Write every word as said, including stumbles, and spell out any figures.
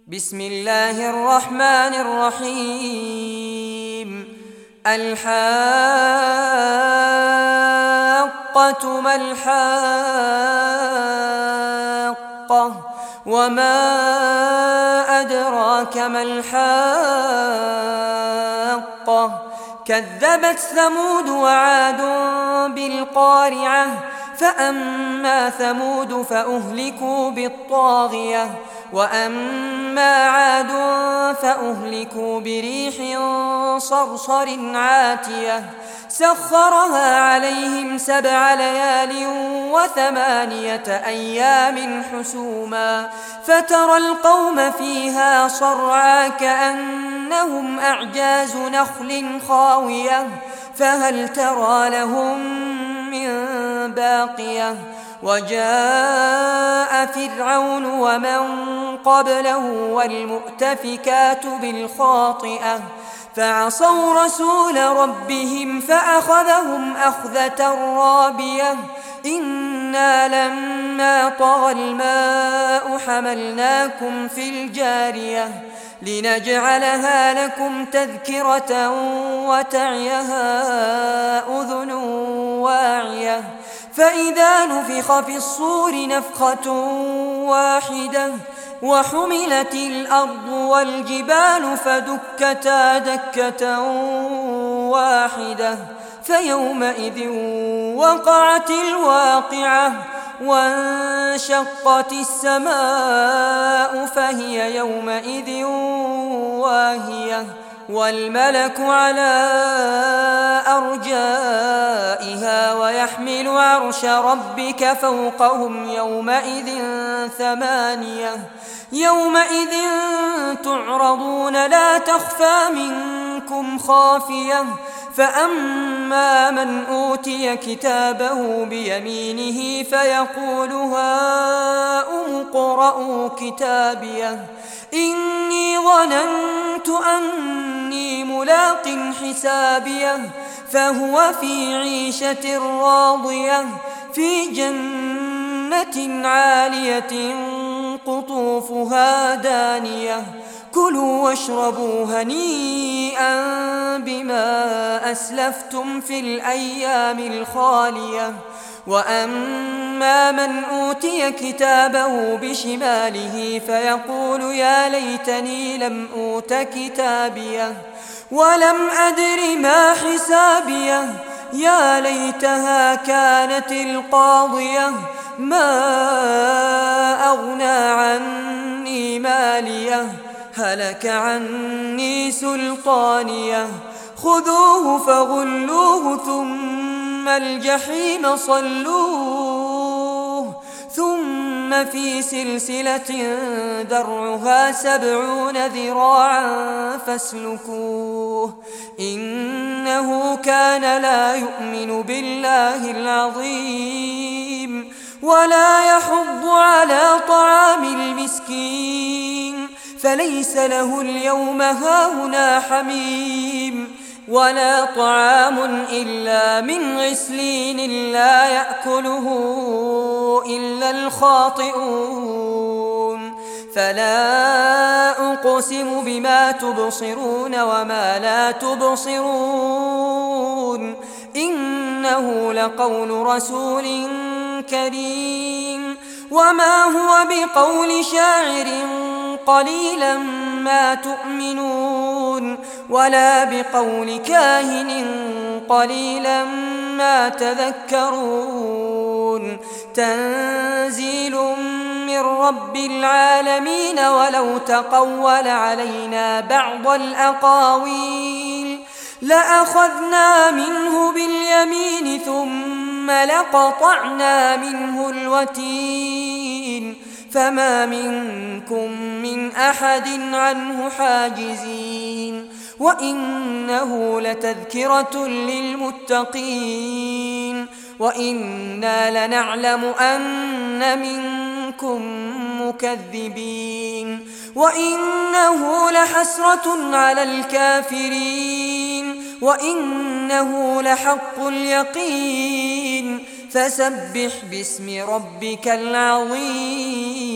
بسم الله الرحمن الرحيم. الحاقة ما الحاقة وما أدراك ما الحاقة كذبت ثمود وعاد بالقارعة فأما ثمود فأهلكوا بالطاغية وأما عاد فأهلكوا بريح صرصر عاتية سخرها عليهم سبع ليال وثمانية أيام حسوما فترى القوم فيها صرعى كأنهم أعجاز نخل خاوية فهل ترى لهم من باقية وجاء فرعون ومن قبله والمؤتفكات بالخاطئة فعصوا رسول ربهم فأخذهم أخذة رابية إنا لما طغى الماء حملناكم في الجارية لنجعلها لكم تذكرة وتعيها أذن واعية فإذا نفخ في الصور نفخة واحدة وحملت الأرض والجبال فدكتا دكة واحدة فيومئذ وقعت الواقعة وانشقت السماء فهي يومئذ واهية والملك على أرجائها ويحمل عرش ربك فوقهم يومئذ ثمانية يومئذ تعرضون لا تخفى منكم خافية فأما من أوتي كتابه بيمينه فيقول هاؤم اقرءوا كتابيه إني ظننت أني ملاق حسابيه فهو في عيشة راضية في جنة عالية قطوفها دانية كلوا واشربوا هنيئا بما أسلفتم في الأيام الخالية وأما من أوتي كتابه بشماله فيقول يا ليتني لم أوت كتابيه ولم أدر ما حسابيه يا ليتها كانت القاضية ما أغنى عني ماليه هلك عني سلطانيه خذوه فغلوه ثم الجحيم صلوه ثم في سلسلة درعها سبعون ذراعا فاسلكوه إنه كان لا يؤمن بالله العظيم ولا يحض على طعام المسكين فليس له اليوم هاهنا حميم ولا طعام إلا من غسلين لا يأكله إلا الخاطئون فلا أقسم بما تبصرون وما لا تبصرون إنه لقول رسول كريم وما هو بقول شاعر قليلا ما تؤمنون ولا بقول كاهن قليلا ما تذكرون تنزيل من رب العالمين ولو تقول علينا بعض الأقاويل لأخذنا منه باليمين ثم لقطعنا منه الوتين فما منكم من أحد عنه حاجزين وإنه لتذكرة للمتقين وإنا لنعلم أن منكم مكذبين وإنه لحسرة على الكافرين وإنه لحق اليقين فسبح باسم ربك العظيم